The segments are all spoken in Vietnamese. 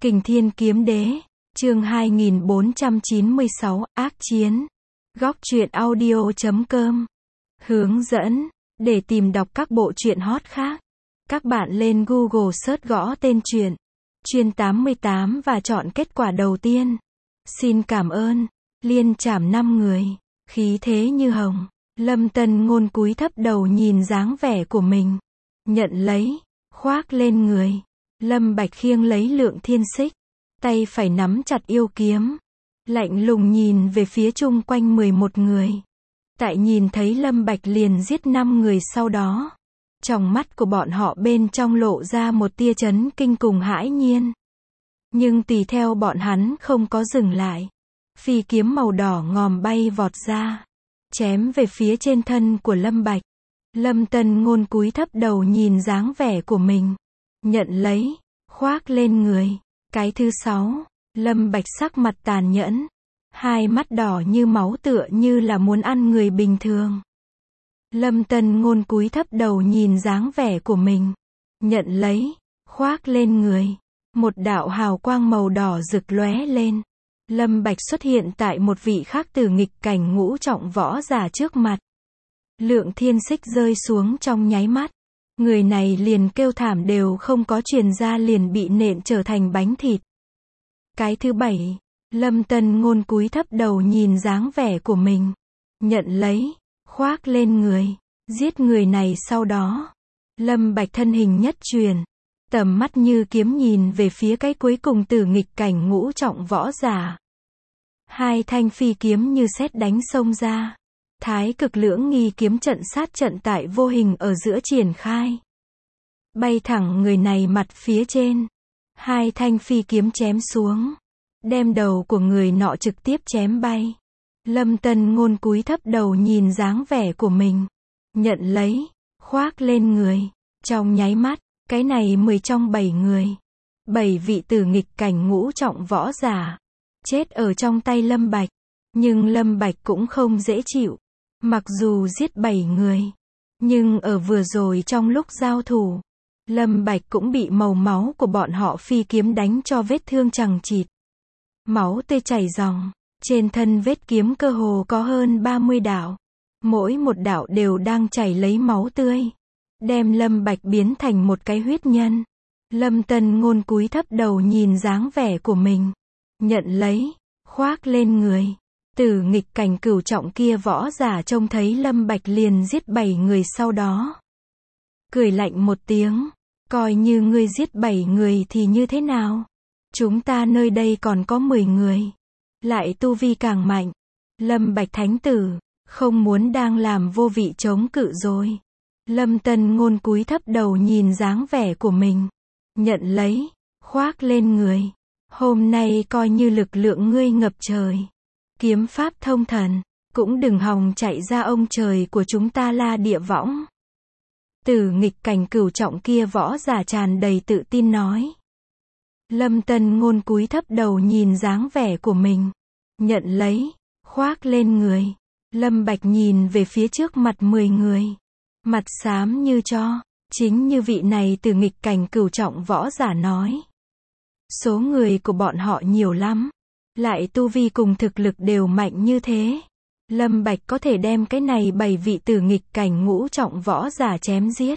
Kình Thiên Kiếm Đế, chương 2496, Ác Chiến. Góc truyện audio.com. Hướng dẫn, để tìm đọc các bộ truyện hot khác, các bạn lên Google search gõ tên truyện, Chuyên 88 và chọn kết quả đầu tiên. Xin cảm ơn. Liên trảm 5 người, khí thế như hồng. Lâm Tân Ngôn cúi thấp đầu nhìn dáng vẻ của mình. Nhận lấy, khoác lên người. Lâm Bạch khiêng lấy Lượng Thiên Xích, tay phải nắm chặt yêu kiếm, lạnh lùng nhìn về phía chung quanh 11 người. Tại nhìn thấy Lâm Bạch liền giết 5 người sau đó, trong mắt của bọn họ bên trong lộ ra một tia chấn kinh cùng hãi nhiên. Nhưng tùy theo bọn hắn không có dừng lại, phi kiếm màu đỏ ngòm bay vọt ra, chém về phía trên thân của Lâm Bạch. Lâm Tân Ngôn cúi thấp đầu nhìn dáng vẻ của mình, nhận lấy, khoác lên người. Cái thứ 6, Lâm Bạch sắc mặt tàn nhẫn, hai mắt đỏ như máu tựa như là muốn ăn người bình thường. Lâm Tân Ngôn cúi thấp đầu nhìn dáng vẻ của mình, nhận lấy, khoác lên người. Một đạo hào quang màu đỏ rực lóe lên. Lâm Bạch xuất hiện tại một vị khác từ nghịch cảnh ngũ trọng võ giả trước mặt. Lượng Thiên Xích rơi xuống trong nháy mắt. Người này liền kêu thảm đều không có truyền ra liền bị nện trở thành bánh thịt. Cái thứ 7, Lâm Tân Ngôn cúi thấp đầu nhìn dáng vẻ của mình, nhận lấy, khoác lên người, giết người này sau đó. Lâm Bạch thân hình nhất chuyển, tầm mắt như kiếm nhìn về phía cái cuối cùng từ nghịch cảnh ngũ trọng võ giả. Hai thanh phi kiếm như sét đánh xông ra. Thái Cực Lưỡng Nghi kiếm trận sát trận tại vô hình ở giữa triển khai, bay thẳng người này mặt phía trên. Hai thanh phi kiếm chém xuống, đem đầu của người nọ trực tiếp chém bay. Lâm Tân Ngôn cúi thấp đầu nhìn dáng vẻ của mình, nhận lấy, khoác lên người. Trong nháy mắt, cái này 10 trong 7 người, 7 vị tử nghịch cảnh ngũ trọng võ giả, chết ở trong tay Lâm Bạch. Nhưng Lâm Bạch cũng không dễ chịu. Mặc dù giết 7 người, nhưng ở vừa rồi trong lúc giao thủ, Lâm Bạch cũng bị màu máu của bọn họ phi kiếm đánh cho vết thương chằng chịt. Máu tươi chảy ròng, trên thân vết kiếm cơ hồ có hơn 30 đạo. Mỗi một đạo đều đang chảy lấy máu tươi, đem Lâm Bạch biến thành một cái huyết nhân. Lâm Tân Ngôn cúi thấp đầu nhìn dáng vẻ của mình, nhận lấy, khoác lên người. Từ nghịch cảnh cửu trọng kia võ giả trông thấy Lâm Bạch liền giết 7 người sau đó, cười lạnh một tiếng, coi như ngươi giết 7 người thì như thế nào? Chúng ta nơi đây còn có 10 người, lại tu vi càng mạnh. Lâm Bạch thánh tử, không muốn đang làm vô vị chống cự rồi. Lâm Tân Ngôn cúi thấp đầu nhìn dáng vẻ của mình, nhận lấy, khoác lên người. Hôm nay coi như lực lượng ngươi ngập trời, kiếm pháp thông thần, cũng đừng hòng chạy ra ông trời của chúng ta La Địa Võng. Từ nghịch cảnh cửu trọng kia võ giả tràn đầy tự tin nói. Lâm Tân Ngôn cúi thấp đầu nhìn dáng vẻ của mình, nhận lấy, khoác lên người. Lâm Bạch nhìn về phía trước mặt 10 người, mặt xám như tro, chính như vị này từ nghịch cảnh cửu trọng võ giả nói. Số người của bọn họ nhiều lắm, lại tu vi cùng thực lực đều mạnh như thế. Lâm Bạch có thể đem cái này 7 vị tử nghịch cảnh ngũ trọng võ giả chém giết,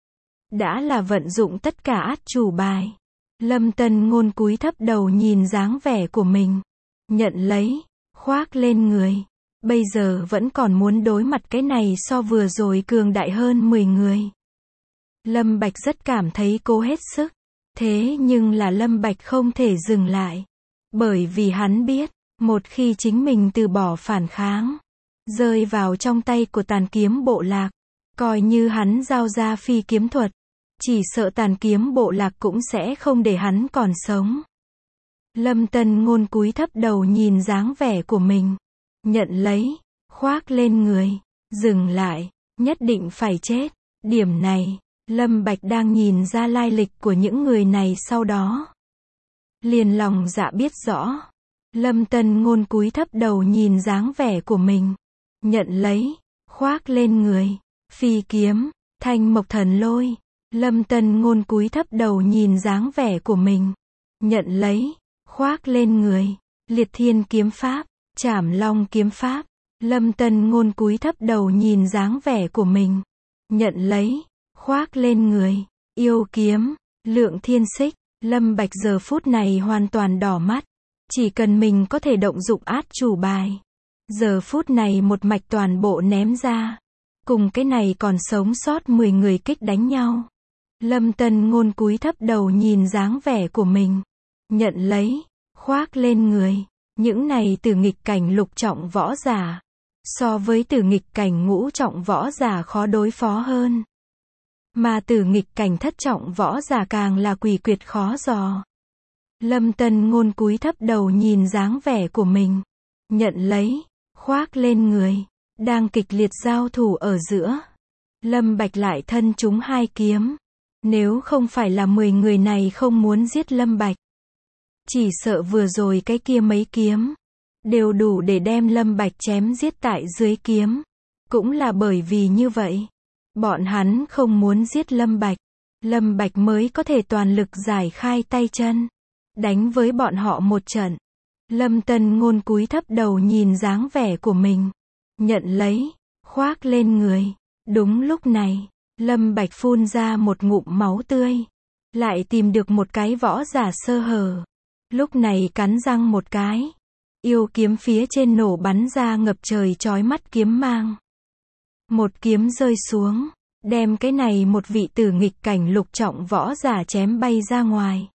đã là vận dụng tất cả át chủ bài. Lâm Tân Ngôn cúi thấp đầu nhìn dáng vẻ của mình, nhận lấy, khoác lên người. Bây giờ vẫn còn muốn đối mặt cái này so vừa rồi cường đại hơn 10 người. Lâm Bạch rất cảm thấy cố hết sức, thế nhưng là Lâm Bạch không thể dừng lại. Bởi vì hắn biết, một khi chính mình từ bỏ phản kháng, rơi vào trong tay của Tàn Kiếm Bộ Lạc, coi như hắn giao ra phi kiếm thuật, chỉ sợ Tàn Kiếm Bộ Lạc cũng sẽ không để hắn còn sống. Lâm Tân Ngôn cúi thấp đầu nhìn dáng vẻ của mình, nhận lấy, khoác lên người, dừng lại, nhất định phải chết. Điểm này, Lâm Bạch đang nhìn ra lai lịch của những người này sau đó, liền lòng dạ biết rõ. Lâm Tân Ngôn cúi thấp đầu nhìn dáng vẻ của mình, nhận lấy, khoác lên người. Phi kiếm, Thanh Mộc Thần Lôi. Lâm Tân Ngôn cúi thấp đầu nhìn dáng vẻ của mình, nhận lấy, khoác lên người. Liệt thiên kiếm pháp, Trảm long kiếm pháp. Lâm Tân Ngôn cúi thấp đầu nhìn dáng vẻ của mình. Nhận lấy, khoác lên người. Yêu kiếm, Lượng Thiên Xích. Lâm Bạch giờ phút này hoàn toàn đỏ mắt. Chỉ cần mình có thể động dụng át chủ bài. Giờ phút này một mạch toàn bộ ném ra. Cùng cái này còn sống sót 10 người kích đánh nhau. Lâm Tân Ngôn cúi thấp đầu nhìn dáng vẻ của mình. Nhận lấy, khoác lên người. Những này từ nghịch cảnh lục trọng võ giả. So với từ nghịch cảnh ngũ trọng võ giả khó đối phó hơn. Mà từ nghịch cảnh thất trọng võ giả càng là quỷ quyệt khó dò. Lâm Tân Ngôn cúi thấp đầu nhìn dáng vẻ của mình. Nhận lấy, khoác lên người. Đang kịch liệt giao thủ ở giữa. Lâm Bạch lại thân trúng 2 kiếm. Nếu không phải là 10 người này không muốn giết Lâm Bạch. Chỉ sợ vừa rồi cái kia mấy kiếm. Đều đủ để đem Lâm Bạch chém giết tại dưới kiếm. Cũng là bởi vì như vậy. Bọn hắn không muốn giết Lâm Bạch. Lâm Bạch mới có thể toàn lực giải khai tay chân. Đánh với bọn họ một trận. Lâm Tân Ngôn cúi thấp đầu nhìn dáng vẻ của mình. Nhận lấy, khoác lên người. Đúng lúc này, Lâm Bạch phun ra một ngụm máu tươi. Lại tìm được một cái võ giả sơ hở. Lúc này cắn răng một cái. Yêu kiếm phía trên nổ bắn ra ngập trời chói mắt kiếm mang. Một kiếm rơi xuống. Đem cái này một vị tử nghịch cảnh lục trọng võ giả chém bay ra ngoài.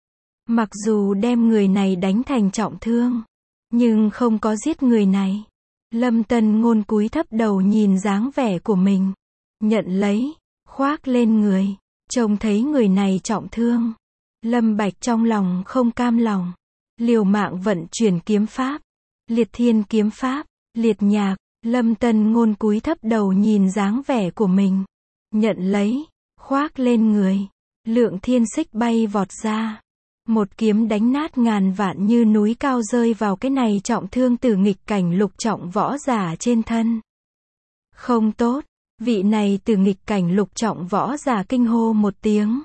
Mặc dù đem người này đánh thành trọng thương. Nhưng không có giết người này. Lâm Tân Ngôn cúi thấp đầu nhìn dáng vẻ của mình. Nhận lấy, khoác lên người. Trông thấy người này trọng thương. Lâm Bạch trong lòng không cam lòng. Liều mạng vận chuyển kiếm pháp. Liệt thiên kiếm pháp, liệt nhạc. Lâm Tân Ngôn cúi thấp đầu nhìn dáng vẻ của mình. Nhận lấy, khoác lên người. Lượng thiên xích bay vọt ra. Một kiếm đánh nát ngàn vạn như núi cao rơi vào cái này trọng thương tử nghịch cảnh lục trọng võ giả trên thân. Không tốt, vị này tử nghịch cảnh lục trọng võ giả kinh hô một tiếng.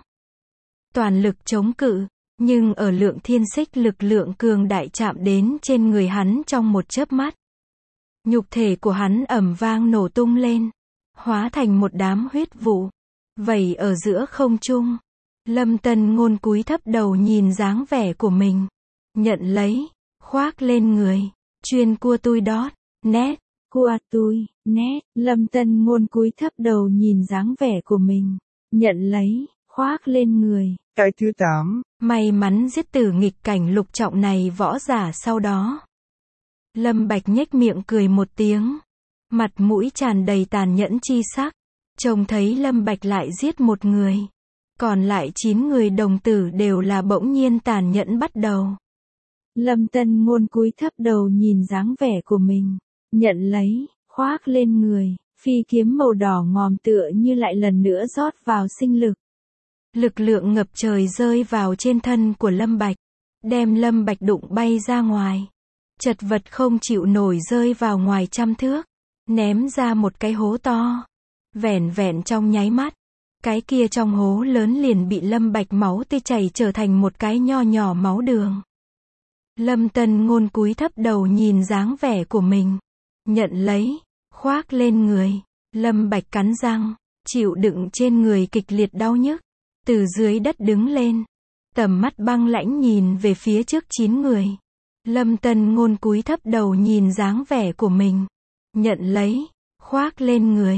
Toàn lực chống cự, nhưng ở lượng thiên xích lực lượng cường đại chạm đến trên người hắn trong một chớp mắt. Nhục thể của hắn ầm vang nổ tung lên, hóa thành một đám huyết vụ, vẩy ở giữa không trung. Lâm Tân Ngôn cúi thấp đầu nhìn dáng vẻ của mình. Nhận lấy, khoác lên người. Chuyên cua tui đót, nét, cua tui, nét. Lâm Tân Ngôn cúi thấp đầu nhìn dáng vẻ của mình. Nhận lấy, khoác lên người. Cái thứ 8. May mắn giết tử nghịch cảnh lục trọng này võ giả sau đó. Lâm Bạch nhếch miệng cười một tiếng. Mặt mũi tràn đầy tàn nhẫn chi sắc. Trông thấy Lâm Bạch lại giết một người. Còn lại 9 người đồng tử đều là bỗng nhiên tàn nhẫn bắt đầu. Lâm Tân Ngôn cúi thấp đầu nhìn dáng vẻ của mình. Nhận lấy, khoác lên người. Phi kiếm màu đỏ ngòm tựa như lại lần nữa rót vào sinh lực. Lực lượng ngập trời rơi vào trên thân của Lâm Bạch. Đem Lâm Bạch đụng bay ra ngoài. Chật vật không chịu nổi rơi vào ngoài trăm thước. Ném ra một cái hố to. Vẻn vẹn trong nháy mắt. Cái kia trong hố lớn liền bị Lâm Bạch máu tươi chảy trở thành một cái nho nhỏ máu đường. Lâm Tân Ngôn cúi thấp đầu nhìn dáng vẻ của mình. Nhận lấy, khoác lên người. Lâm Bạch cắn răng, chịu đựng trên người kịch liệt đau nhức. Từ dưới đất đứng lên. Tầm mắt băng lãnh nhìn về phía trước 9 người. Lâm Tân Ngôn cúi thấp đầu nhìn dáng vẻ của mình. Nhận lấy, khoác lên người.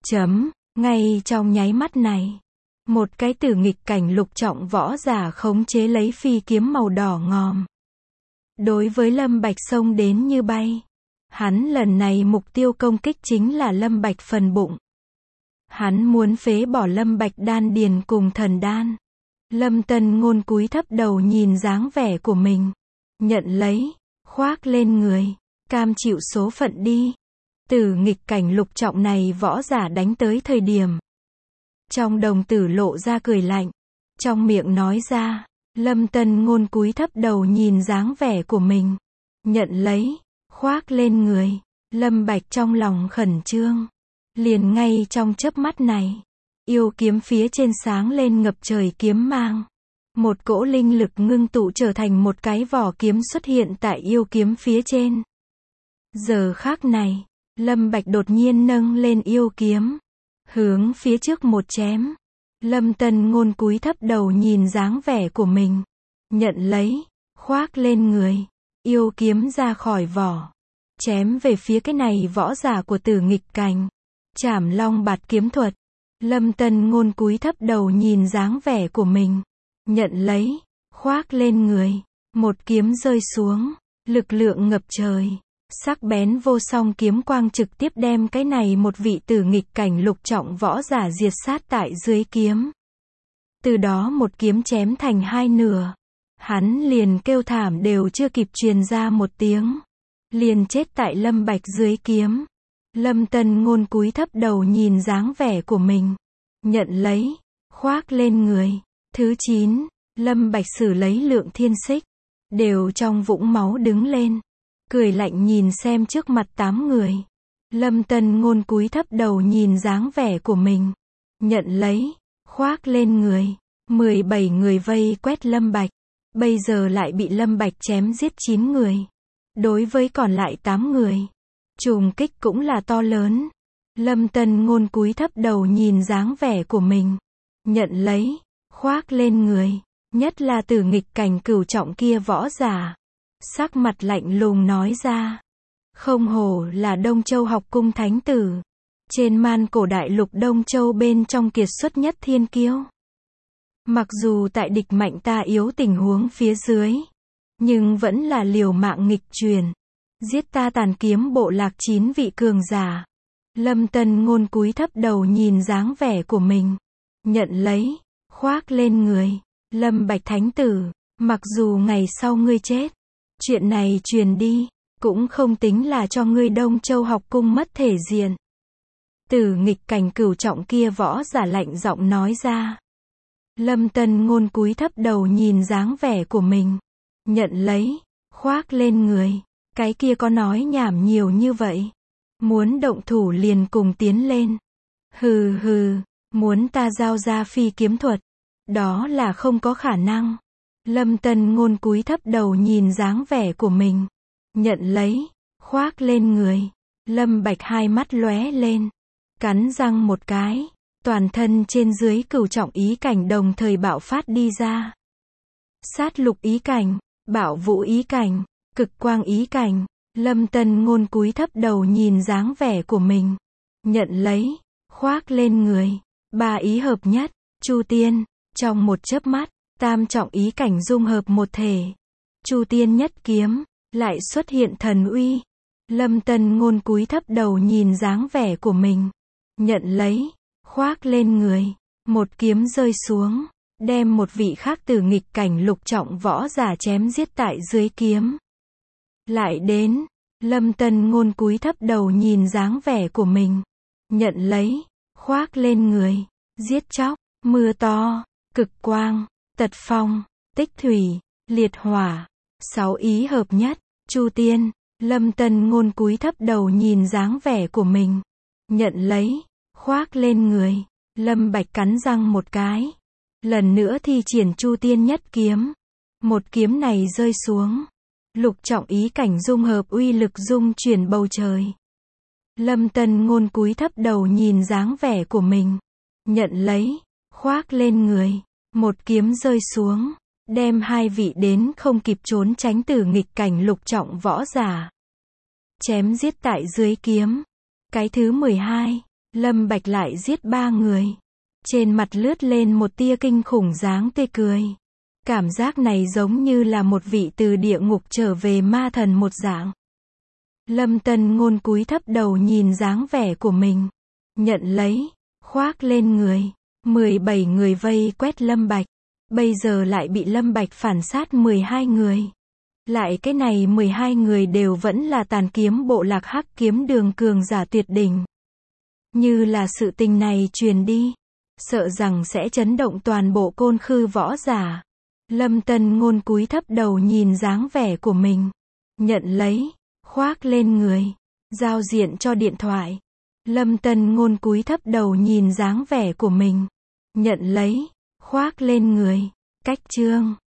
Ngay trong nháy mắt này, một cái tử nghịch cảnh lục trọng võ giả khống chế lấy phi kiếm màu đỏ ngòm. Đối với Lâm Bạch xông đến như bay. Hắn lần này mục tiêu công kích chính là Lâm Bạch phần bụng. Hắn muốn phế bỏ Lâm Bạch đan điền cùng thần đan. Lâm Tân Ngôn cúi thấp đầu nhìn dáng vẻ của mình. Nhận lấy, khoác lên người. Cam chịu số phận đi. Tử nghịch cảnh lục trọng này võ giả đánh tới thời điểm. Trong đồng tử lộ ra cười lạnh. Trong miệng nói ra. Lâm Tân Ngôn cúi thấp đầu nhìn dáng vẻ của mình. Nhận lấy, khoác lên người. Lâm Bạch trong lòng khẩn trương. Liền ngay trong chớp mắt này. Yêu kiếm phía trên sáng lên ngập trời kiếm mang. Một cỗ linh lực ngưng tụ trở thành một cái vỏ kiếm xuất hiện tại yêu kiếm phía trên. Giờ khắc này, Lâm Bạch đột nhiên nâng lên yêu kiếm, hướng phía trước một chém. Lâm Tân Ngôn cúi thấp đầu nhìn dáng vẻ của mình, nhận lấy, khoác lên người, yêu kiếm ra khỏi vỏ, chém về phía cái này võ giả của Tử Nghịch Cảnh. Trảm Long Bạt kiếm thuật. Lâm Tân Ngôn cúi thấp đầu nhìn dáng vẻ của mình, nhận lấy, khoác lên người, một kiếm rơi xuống, lực lượng ngập trời, sắc bén vô song kiếm quang trực tiếp đem cái này một vị Tử Nghịch Cảnh lục trọng võ giả diệt sát tại dưới kiếm. Từ đó một kiếm chém thành hai nửa, hắn liền kêu thảm đều chưa kịp truyền ra một tiếng, liền chết tại Lâm Bạch dưới kiếm. Lâm Tân Ngôn cúi thấp đầu nhìn dáng vẻ của mình, nhận lấy, khoác lên người. Thứ 9, Lâm Bạch sử lấy Lượng Thiên Xích, đều trong vũng máu đứng lên, cười lạnh nhìn xem trước mặt 8 người. Lâm Tân Ngôn cúi thấp đầu nhìn dáng vẻ của mình, nhận lấy, khoác lên người. 17 người vây quét Lâm Bạch, bây giờ lại bị Lâm Bạch chém giết 9 người. Đối với còn lại 8 người, trùng kích cũng là to lớn. Lâm Tân Ngôn cúi thấp đầu nhìn dáng vẻ của mình, nhận lấy, khoác lên người, nhất là Tử Nghịch Cảnh cửu trọng kia võ giả. Sắc mặt lạnh lùng nói ra, không hổ là Đông Châu học cung thánh tử, trên man cổ đại lục Đông Châu bên trong kiệt xuất nhất thiên kiêu. Mặc dù tại địch mạnh ta yếu tình huống phía dưới, nhưng vẫn là liều mạng nghịch truyền, giết ta Tàn Kiếm bộ lạc 9 vị cường giả. Lâm Tân Ngôn cúi thấp đầu nhìn dáng vẻ của mình, nhận lấy, khoác lên người. Lâm Bạch thánh tử, mặc dù ngày sau ngươi chết, chuyện này truyền đi, cũng không tính là cho ngươi Đông Châu học cung mất thể diện. Tử Nghịch Cảnh cửu trọng kia võ giả lạnh giọng nói ra. Lâm Tân Ngôn cúi thấp đầu nhìn dáng vẻ của mình, nhận lấy, khoác lên người. Cái kia có nói nhảm nhiều như vậy, muốn động thủ liền cùng tiến lên. Hừ hừ, muốn ta giao ra phi kiếm thuật, đó là không có khả năng. Lâm Tân Ngôn cúi thấp đầu nhìn dáng vẻ của mình, nhận lấy, khoác lên người. Lâm Bạch hai mắt lóe lên, cắn răng một cái, toàn thân trên dưới cửu trọng ý cảnh đồng thời bạo phát đi ra. Sát lục ý cảnh, bạo vũ ý cảnh, cực quang ý cảnh. Lâm Tân Ngôn cúi thấp đầu nhìn dáng vẻ của mình, nhận lấy, khoác lên người. Ba ý hợp nhất, Chu Tiên. Trong một chớp mắt, tam trọng ý cảnh dung hợp một thể. Chu Tiên nhất kiếm, lại xuất hiện thần uy. Lâm Tân Ngôn cúi thấp đầu nhìn dáng vẻ của mình, nhận lấy, khoác lên người. Một kiếm rơi xuống, đem một vị khác Tử Nghịch Cảnh lục trọng võ giả chém giết tại dưới kiếm. Lại đến, Lâm Tân Ngôn cúi thấp đầu nhìn dáng vẻ của mình, nhận lấy, khoác lên người. Giết chóc, mưa to, cực quang, tật phong, tích thủy, liệt hỏa, 6 ý hợp nhất, Chu Tiên. Lâm Tân Ngôn cúi thấp đầu nhìn dáng vẻ của mình, nhận lấy, khoác lên người. Lâm Bạch cắn răng một cái, lần nữa thi triển Chu Tiên nhất kiếm. Một kiếm này rơi xuống, lục trọng ý cảnh dung hợp uy lực dung chuyển bầu trời. Lâm Tân Ngôn cúi thấp đầu nhìn dáng vẻ của mình, nhận lấy, khoác lên người. Một kiếm rơi xuống, đem hai vị đến không kịp trốn tránh Tử Nghịch Cảnh lục trọng võ giả chém giết tại dưới kiếm. Cái thứ 12, Lâm Bạch lại giết 3 người. Trên mặt lướt lên một tia kinh khủng dáng tươi cười. Cảm giác này giống như là một vị từ địa ngục trở về ma thần một dạng. Lâm Tân Ngôn cúi thấp đầu nhìn dáng vẻ của mình, nhận lấy, khoác lên người. 17 người vây quét Lâm Bạch, bây giờ lại bị Lâm Bạch phản sát 12 người. Lại cái này 12 người đều vẫn là Tàn Kiếm bộ lạc Hắc Kiếm Đường cường giả tuyệt đỉnh. Như là sự tình này truyền đi, sợ rằng sẽ chấn động toàn bộ Côn Khư võ giả. Lâm Tân Ngôn cúi thấp đầu nhìn dáng vẻ của mình, nhận lấy, khoác lên người. Giao diện cho điện thoại. Lâm Tân Ngôn cúi thấp đầu nhìn dáng vẻ của mình, nhận lấy, khoác lên người. Cách chương